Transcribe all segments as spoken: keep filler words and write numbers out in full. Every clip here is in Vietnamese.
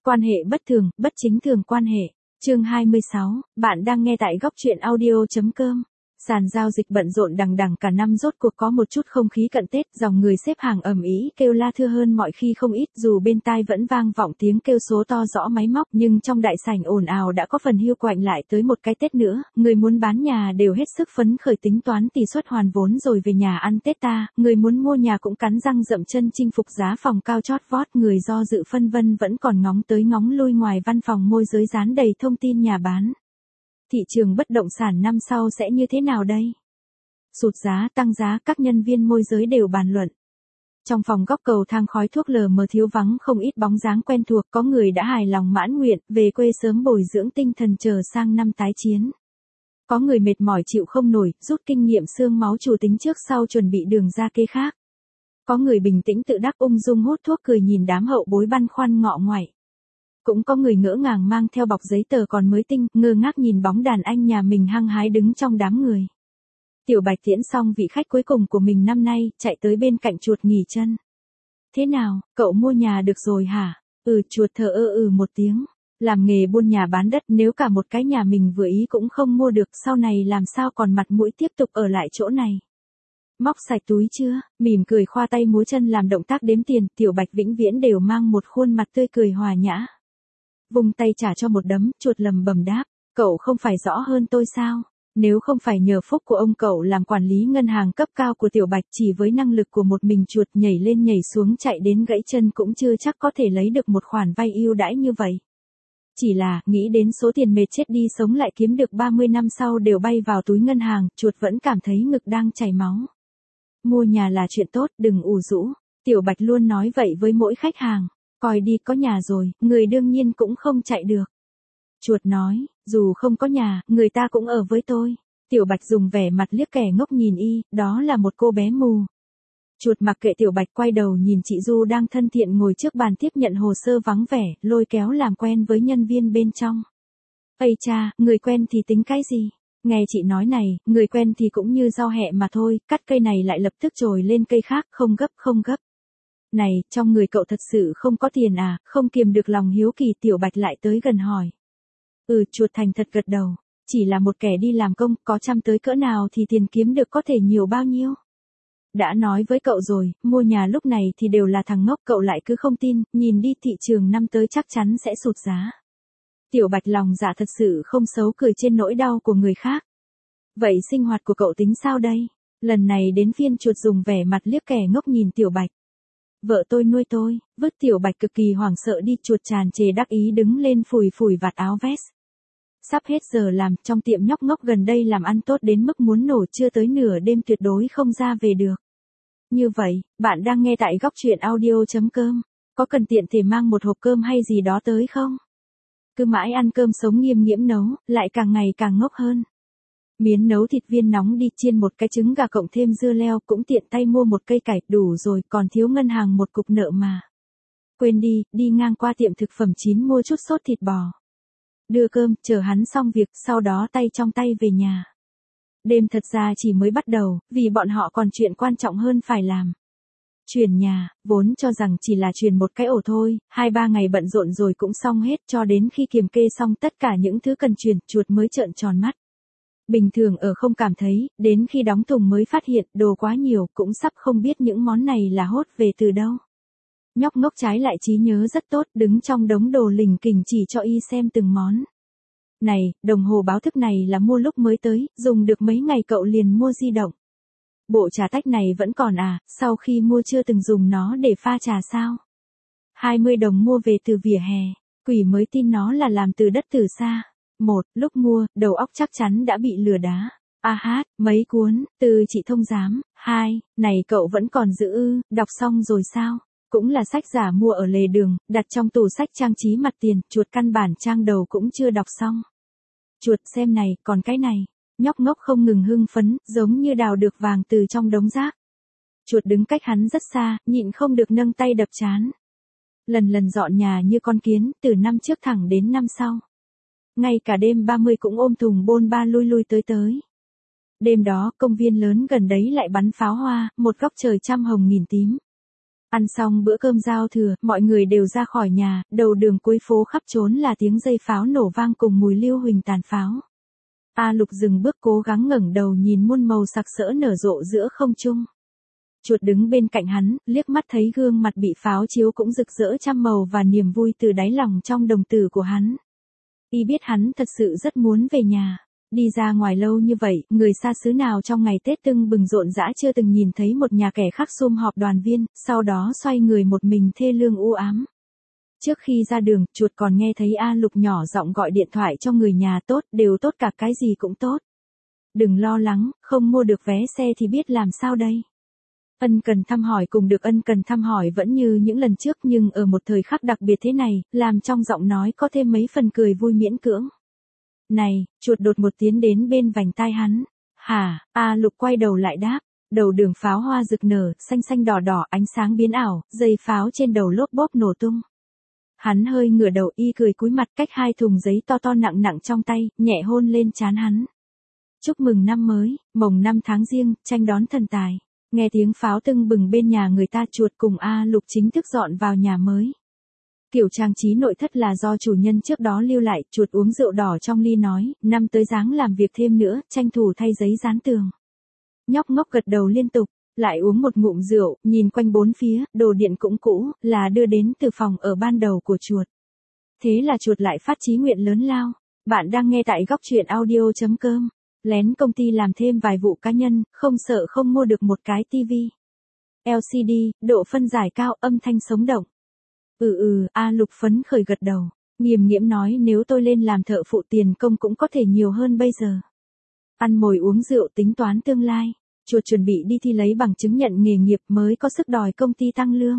Quan hệ bất thường, bất chính thường quan hệ. Chương hai mươi sáu, bạn đang nghe tại góc truyện audio chấm com. Sàn giao dịch bận rộn đằng đằng cả năm, rốt cuộc có một chút không khí cận Tết, dòng người xếp hàng ầm ĩ kêu la thưa hơn mọi khi không ít, dù bên tai vẫn vang vọng tiếng kêu số to rõ máy móc, nhưng trong đại sảnh ồn ào đã có phần hiu quạnh lại tới một cái Tết nữa, người muốn bán nhà đều hết sức phấn khởi tính toán tỷ suất hoàn vốn rồi về nhà ăn Tết ta, người muốn mua nhà cũng cắn răng dậm chân chinh phục giá phòng cao chót vót, người do dự phân vân vẫn còn ngóng tới ngóng lui ngoài văn phòng môi giới dán đầy thông tin nhà bán. Thị trường bất động sản năm sau sẽ như thế nào đây? Sụt giá, tăng giá, các nhân viên môi giới đều bàn luận. Trong phòng góc cầu thang khói thuốc lờ mờ thiếu vắng không ít bóng dáng quen thuộc, có người đã hài lòng mãn nguyện, về quê sớm bồi dưỡng tinh thần chờ sang năm tái chiến. Có người mệt mỏi chịu không nổi, rút kinh nghiệm xương máu chủ tính trước sau chuẩn bị đường ra kê khác. Có người bình tĩnh tự đắc ung dung hút thuốc cười nhìn đám hậu bối băn khoăn ngọ ngoại. Cũng có người ngỡ ngàng mang theo bọc giấy tờ còn mới tinh, ngơ ngác nhìn bóng đàn anh nhà mình hăng hái đứng trong đám người. Tiểu Bạch tiễn xong vị khách cuối cùng của mình năm nay, chạy tới bên cạnh chuột nghỉ chân. Thế nào, cậu mua nhà được rồi hả? Ừ, chuột thở ơ ừ một tiếng. Làm nghề buôn nhà bán đất, nếu cả một cái nhà mình vừa ý cũng không mua được, sau này làm sao còn mặt mũi tiếp tục ở lại chỗ này. Móc sạch túi chưa? Mỉm cười khoa tay múa chân làm động tác đếm tiền, Tiểu Bạch vĩnh viễn đều mang một khuôn mặt tươi cười hòa nhã. Vùng tay trả cho một đấm, chuột lầm bầm đáp, cậu không phải rõ hơn tôi sao? Nếu không phải nhờ phúc của ông cậu làm quản lý ngân hàng cấp cao của Tiểu Bạch, chỉ với năng lực của một mình chuột nhảy lên nhảy xuống chạy đến gãy chân cũng chưa chắc có thể lấy được một khoản vay ưu đãi như vậy. Chỉ là, nghĩ đến số tiền mệt chết đi sống lại kiếm được ba mươi năm sau đều bay vào túi ngân hàng, chuột vẫn cảm thấy ngực đang chảy máu. Mua nhà là chuyện tốt, đừng ủ rũ. Tiểu Bạch luôn nói vậy với mỗi khách hàng. Coi đi, có nhà rồi, người đương nhiên cũng không chạy được. Chuột nói, dù không có nhà, người ta cũng ở với tôi. Tiểu Bạch dùng vẻ mặt liếc kẻ ngốc nhìn y, đó là một cô bé mù. Chuột mặc kệ Tiểu Bạch quay đầu nhìn chị Du đang thân thiện ngồi trước bàn tiếp nhận hồ sơ vắng vẻ, lôi kéo làm quen với nhân viên bên trong. Ây cha, người quen thì tính cái gì? Nghe chị nói này, người quen thì cũng như rau hẹ mà thôi, cắt cây này lại lập tức trồi lên cây khác, không gấp không gấp. Này, trong người cậu thật sự không có tiền à? Không kiềm được lòng hiếu kỳ, Tiểu Bạch lại tới gần hỏi. Ừ, chuột thành thật gật đầu. Chỉ là một kẻ đi làm công, có chăm tới cỡ nào thì tiền kiếm được có thể nhiều bao nhiêu. Đã nói với cậu rồi, mua nhà lúc này thì đều là thằng ngốc, cậu lại cứ không tin, nhìn đi, thị trường năm tới chắc chắn sẽ sụt giá. Tiểu Bạch lòng dạ thật sự không xấu, cười trên nỗi đau của người khác. Vậy sinh hoạt của cậu tính sao đây? Lần này đến phiên chuột dùng vẻ mặt liếc kẻ ngốc nhìn Tiểu Bạch. Vợ tôi nuôi tôi, vứt. Tiểu Bạch cực kỳ hoảng sợ đi, chuột tràn trề đắc ý đứng lên phủi phủi vạt áo vest. Sắp hết giờ làm, trong tiệm nhóc ngốc gần đây làm ăn tốt đến mức muốn nổ, chưa tới nửa đêm tuyệt đối không ra về được. Như vậy, bạn đang nghe tại góc truyện audio chấm com, có cần tiện thể mang một hộp cơm hay gì đó tới không? Cứ mãi ăn cơm sống nghiêm nghiễm nấu, lại càng ngày càng ngốc hơn. Miến nấu thịt viên nóng đi, chiên một cái trứng gà cộng thêm dưa leo, cũng tiện tay mua một cây cải, đủ rồi, còn thiếu ngân hàng một cục nợ mà. Quên đi, đi ngang qua tiệm thực phẩm chín mua chút sốt thịt bò. Đưa cơm, chờ hắn xong việc, sau đó tay trong tay về nhà. Đêm thật ra chỉ mới bắt đầu, vì bọn họ còn chuyện quan trọng hơn phải làm. Chuyển nhà, vốn cho rằng chỉ là chuyển một cái ổ thôi, hai ba ngày bận rộn rồi cũng xong hết, cho đến khi kiểm kê xong tất cả những thứ cần chuyển, chuột mới trợn tròn mắt. Bình thường ở không cảm thấy, đến khi đóng thùng mới phát hiện đồ quá nhiều, cũng sắp không biết những món này là hốt về từ đâu. Nhóc ngốc trái lại trí nhớ rất tốt, đứng trong đống đồ lỉnh kỉnh chỉ cho y xem từng món. Này, đồng hồ báo thức này là mua lúc mới tới, dùng được mấy ngày cậu liền mua di động. Bộ trà tách này vẫn còn à, sau khi mua chưa từng dùng nó để pha trà sao? hai mươi đồng mua về từ vỉa hè, quỷ mới tin nó là làm từ đất từ xa. Một, lúc mua, đầu óc chắc chắn đã bị lừa đá. A hát, mấy cuốn, từ chị thông giám. Hai, này cậu vẫn còn giữ ư, đọc xong rồi sao? Cũng là sách giả mua ở lề đường, đặt trong tủ sách trang trí mặt tiền, chuột căn bản trang đầu cũng chưa đọc xong. Chuột xem này, còn cái này. Nhóc ngốc không ngừng hưng phấn, giống như đào được vàng từ trong đống rác. Chuột đứng cách hắn rất xa, nhịn không được nâng tay đập trán. Lần lần dọn nhà như con kiến, từ năm trước thẳng đến năm sau. Ngay cả đêm ba mươi cũng ôm thùng bôn ba lui lui tới tới. Đêm đó, công viên lớn gần đấy lại bắn pháo hoa, một góc trời trăm hồng nghìn tím. Ăn xong bữa cơm giao thừa, mọi người đều ra khỏi nhà, đầu đường cuối phố khắp trốn là tiếng dây pháo nổ vang cùng mùi lưu huỳnh tàn pháo. A Lục dừng bước cố gắng ngẩng đầu nhìn muôn màu sặc sỡ nở rộ giữa không trung. Chuột đứng bên cạnh hắn, liếc mắt thấy gương mặt bị pháo chiếu cũng rực rỡ trăm màu và niềm vui từ đáy lòng trong đồng tử của hắn. Y biết hắn thật sự rất muốn về nhà. Đi ra ngoài lâu như vậy, người xa xứ nào trong ngày Tết tưng bừng rộn rã chưa từng nhìn thấy một nhà kẻ khác sum họp đoàn viên, sau đó xoay người một mình thê lương u ám. Trước khi ra đường, chuột còn nghe thấy A Lục nhỏ giọng gọi điện thoại cho người nhà tốt, đều tốt cả cái gì cũng tốt. Đừng lo lắng, không mua được vé xe thì biết làm sao đây. Ân cần thăm hỏi cùng được ân cần thăm hỏi vẫn như những lần trước nhưng ở một thời khắc đặc biệt thế này, làm trong giọng nói có thêm mấy phần cười vui miễn cưỡng. Này, chuột đột một tiến đến bên vành tai hắn. Hả, A Lục quay đầu lại đáp. Đầu đường pháo hoa rực nở, xanh xanh đỏ đỏ, ánh sáng biến ảo, dây pháo trên đầu lốp bốp nổ tung. Hắn hơi ngửa đầu y cười cúi mặt cách hai thùng giấy to to nặng nặng trong tay, nhẹ hôn lên trán hắn. Chúc mừng năm mới, mồng năm tháng giêng, tranh đón thần tài. Nghe tiếng pháo tưng bừng bên nhà người ta chuột cùng A Lục chính thức dọn vào nhà mới. Kiểu trang trí nội thất là do chủ nhân trước đó lưu lại, chuột uống rượu đỏ trong ly nói, năm tới dáng làm việc thêm nữa, tranh thủ thay giấy dán tường. Nhóc ngốc gật đầu liên tục, lại uống một ngụm rượu, nhìn quanh bốn phía, đồ điện cũng cũ, là đưa đến từ phòng ở ban đầu của chuột. Thế là chuột lại phát chí nguyện lớn lao. Bạn đang nghe tại góc truyện audio chấm com. Lén công ty làm thêm vài vụ cá nhân, không sợ không mua được một cái tivi lờ xê đê, độ phân giải cao, âm thanh sống động. Ừ ừ, A Lục phấn khởi gật đầu. Nghiêm nghiễm nói nếu tôi lên làm thợ phụ tiền công cũng có thể nhiều hơn bây giờ. Ăn mồi uống rượu tính toán tương lai. Chuột chuẩn bị đi thi lấy bằng chứng nhận nghề nghiệp mới có sức đòi công ty tăng lương.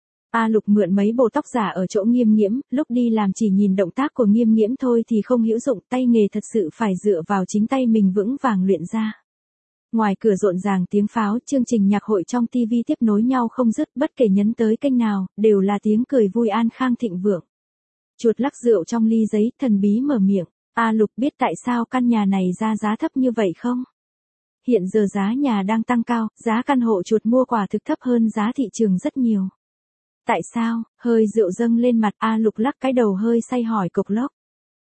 A Lục mượn mấy bộ tóc giả ở chỗ Nghiêm nghiễm, lúc đi làm chỉ nhìn động tác của Nghiêm nghiễm thôi thì không hữu dụng, tay nghề thật sự phải dựa vào chính tay mình vững vàng luyện ra. Ngoài cửa rộn ràng tiếng pháo, chương trình nhạc hội trong ti vi tiếp nối nhau không dứt, bất kể nhấn tới kênh nào, đều là tiếng cười vui an khang thịnh vượng. Chuột lắc rượu trong ly giấy, thần bí mở miệng. A Lục biết tại sao căn nhà này ra giá thấp như vậy không? Hiện giờ giá nhà đang tăng cao, giá căn hộ chuột mua quả thực thấp hơn giá thị trường rất nhiều. Tại sao? Hơi rượu dâng lên mặt, A Lục lắc cái đầu hơi say hỏi cộc lốc.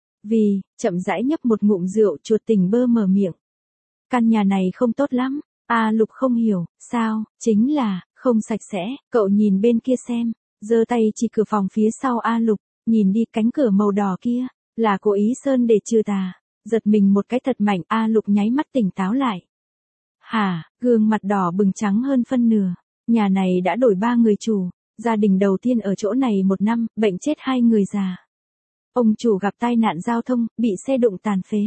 Vì, chậm rãi nhấp một ngụm rượu, chuột tỉnh bơ mở miệng. Căn nhà này không tốt lắm. A Lục không hiểu, sao? Chính là, không sạch sẽ, cậu nhìn bên kia xem. Giơ tay chỉ cửa phòng phía sau A Lục, nhìn đi cánh cửa màu đỏ kia, là cố ý sơn để trừ tà. Giật mình một cái thật mạnh, A Lục nháy mắt tỉnh táo lại. Hả, gương mặt đỏ bừng trắng hơn phân nửa. Nhà này đã đổi ba người chủ. Gia đình đầu tiên ở chỗ này một năm, bệnh chết hai người già. Ông chủ gặp tai nạn giao thông, bị xe đụng tàn phế.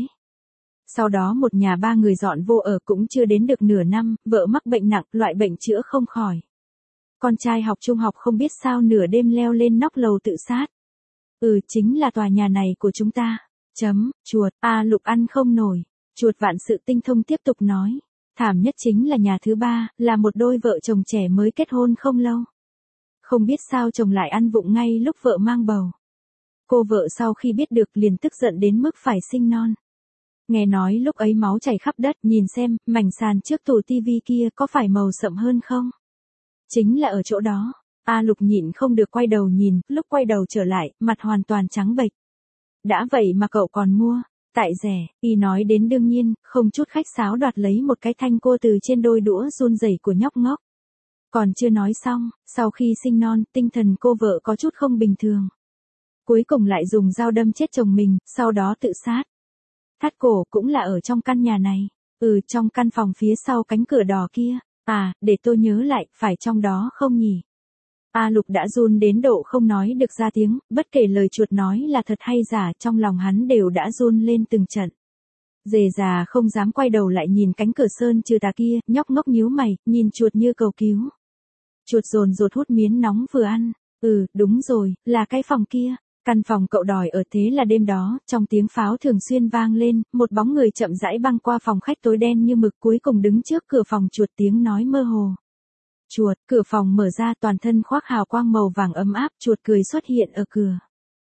Sau đó một nhà ba người dọn vô ở cũng chưa đến được nửa năm, vợ mắc bệnh nặng, loại bệnh chữa không khỏi. Con trai học trung học không biết sao nửa đêm leo lên nóc lầu tự sát. Ừ, chính là tòa nhà này của chúng ta. Chấm, chuột, A Lục ăn không nổi. Chuột vạn sự tinh thông tiếp tục nói. Thảm nhất chính là nhà thứ ba, là một đôi vợ chồng trẻ mới kết hôn không lâu. Không biết sao chồng lại ăn vụng ngay lúc vợ mang bầu. Cô vợ sau khi biết được liền tức giận đến mức phải sinh non. Nghe nói lúc ấy máu chảy khắp đất, nhìn xem, mảnh sàn trước tủ tivi kia có phải màu sậm hơn không? Chính là ở chỗ đó. A Lục nhịn không được quay đầu nhìn, lúc quay đầu trở lại, mặt hoàn toàn trắng bệch. Đã vậy mà cậu còn mua, tại rẻ, y nói đến đương nhiên, không chút khách sáo đoạt lấy một cái thanh cô từ trên đôi đũa run rẩy của nhóc ngốc. Còn chưa nói xong, sau khi sinh non, tinh thần cô vợ có chút không bình thường. Cuối cùng lại dùng dao đâm chết chồng mình, sau đó tự sát. Thắt cổ cũng là ở trong căn nhà này. Ừ, trong căn phòng phía sau cánh cửa đỏ kia. À, để tôi nhớ lại, phải trong đó không nhỉ? A Lục đã run đến độ không nói được ra tiếng, bất kể lời chuột nói là thật hay giả, trong lòng hắn đều đã run lên từng trận. Dề già không dám quay đầu lại nhìn cánh cửa sơn trừ tà kia, nhóc ngốc nhíu mày, nhìn chuột như cầu cứu. Chuột dồn dột hút miến nóng vừa ăn. Ừ, đúng rồi, là cái phòng kia. Căn phòng cậu đòi ở. Thế là đêm đó, trong tiếng pháo thường xuyên vang lên, một bóng người chậm rãi băng qua phòng khách tối đen như mực, cuối cùng đứng trước cửa phòng chuột, tiếng nói mơ hồ. Chuột, cửa phòng mở ra, toàn thân khoác hào quang màu vàng ấm áp, chuột cười xuất hiện ở cửa.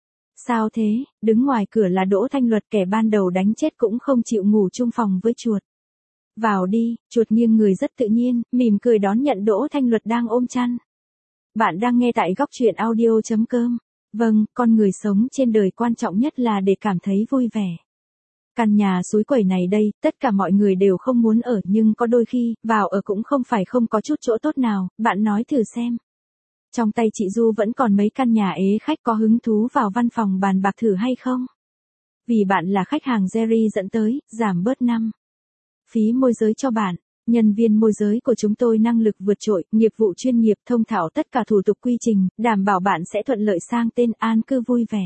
Sao thế? Đứng ngoài cửa là Đỗ Thanh Luật, kẻ ban đầu đánh chết cũng không chịu ngủ chung phòng với chuột. Vào đi, chuột nghiêng người rất tự nhiên, mỉm cười đón nhận Đỗ Thanh Luật đang ôm chăn. Bạn đang nghe tại góc truyện audio chấm com. Vâng, con người sống trên đời quan trọng nhất là để cảm thấy vui vẻ. Căn nhà suối quẩy này đây, tất cả mọi người đều không muốn ở, nhưng có đôi khi, vào ở cũng không phải không có chút chỗ tốt nào, bạn nói thử xem. Trong tay chị Du vẫn còn mấy căn nhà ế, khách có hứng thú vào văn phòng bàn bạc thử hay không? Vì bạn là khách hàng Jerry dẫn tới, giảm bớt năm phí môi giới cho bạn. Nhân viên môi giới của chúng tôi năng lực vượt trội, nghiệp vụ chuyên nghiệp, thông thạo tất cả thủ tục quy trình, đảm bảo bạn sẽ thuận lợi sang tên, an cư vui vẻ.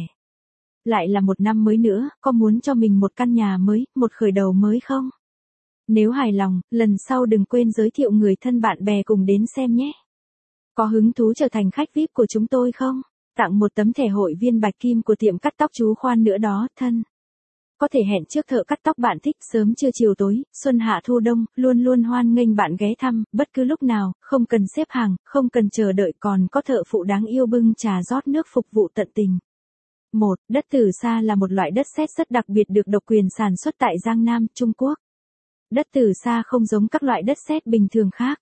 Lại là một năm mới nữa, có muốn cho mình một căn nhà mới, một khởi đầu mới không? Nếu hài lòng, lần sau đừng quên giới thiệu người thân bạn bè cùng đến xem nhé. Có hứng thú trở thành khách vi ai pi của chúng tôi không? Tặng một tấm thẻ hội viên bạch kim của tiệm cắt tóc chú Khoan nữa đó, thân. Có thể hẹn trước thợ cắt tóc bạn thích, sớm trưa chiều tối, xuân hạ thu đông, luôn luôn hoan nghênh bạn ghé thăm, bất cứ lúc nào, không cần xếp hàng, không cần chờ đợi, còn có thợ phụ đáng yêu bưng trà rót nước phục vụ tận tình. một. Đất từ xa là một loại đất sét rất đặc biệt được độc quyền sản xuất tại Giang Nam, Trung Quốc. Đất từ xa không giống các loại đất sét bình thường khác.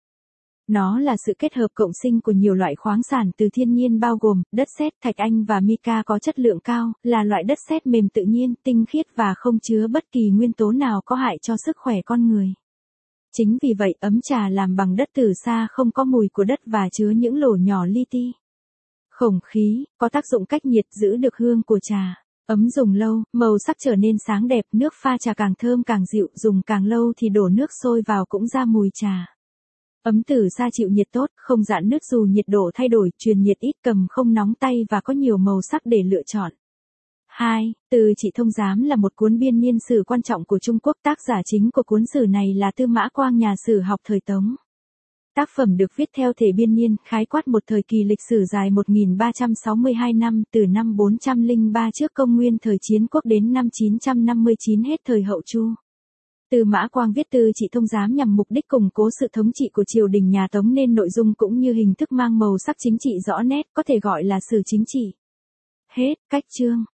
Nó là sự kết hợp cộng sinh của nhiều loại khoáng sản từ thiên nhiên bao gồm đất sét, thạch anh và mica có chất lượng cao, là loại đất sét mềm tự nhiên, tinh khiết và không chứa bất kỳ nguyên tố nào có hại cho sức khỏe con người. Chính vì vậy, ấm trà làm bằng đất từ xa không có mùi của đất và chứa những lỗ nhỏ li ti. Khổng khí, có tác dụng cách nhiệt, giữ được hương của trà. Ấm dùng lâu, màu sắc trở nên sáng đẹp, nước pha trà càng thơm càng dịu, dùng càng lâu thì đổ nước sôi vào cũng ra mùi trà. Ấm từ xa chịu nhiệt tốt, không rạn nứt dù nhiệt độ thay đổi, truyền nhiệt ít, cầm không nóng tay và có nhiều màu sắc để lựa chọn. hai. Từ Trị Thông Giám là một cuốn biên niên sử quan trọng của Trung Quốc, tác giả chính của cuốn sử này là Tư Mã Quang, nhà sử học thời Tống. Tác phẩm được viết theo thể biên niên, khái quát một thời kỳ lịch sử dài một nghìn ba trăm sáu mươi hai năm, từ năm bốn trăm lẻ ba trước công nguyên thời Chiến Quốc đến năm chín trăm năm mươi chín hết thời Hậu Chu. Tư Mã Quang viết Tư Trị Thông Giám nhằm mục đích củng cố sự thống trị của triều đình nhà Tống nên nội dung cũng như hình thức mang màu sắc chính trị rõ nét, có thể gọi là sử chính trị. Hết, cách chương.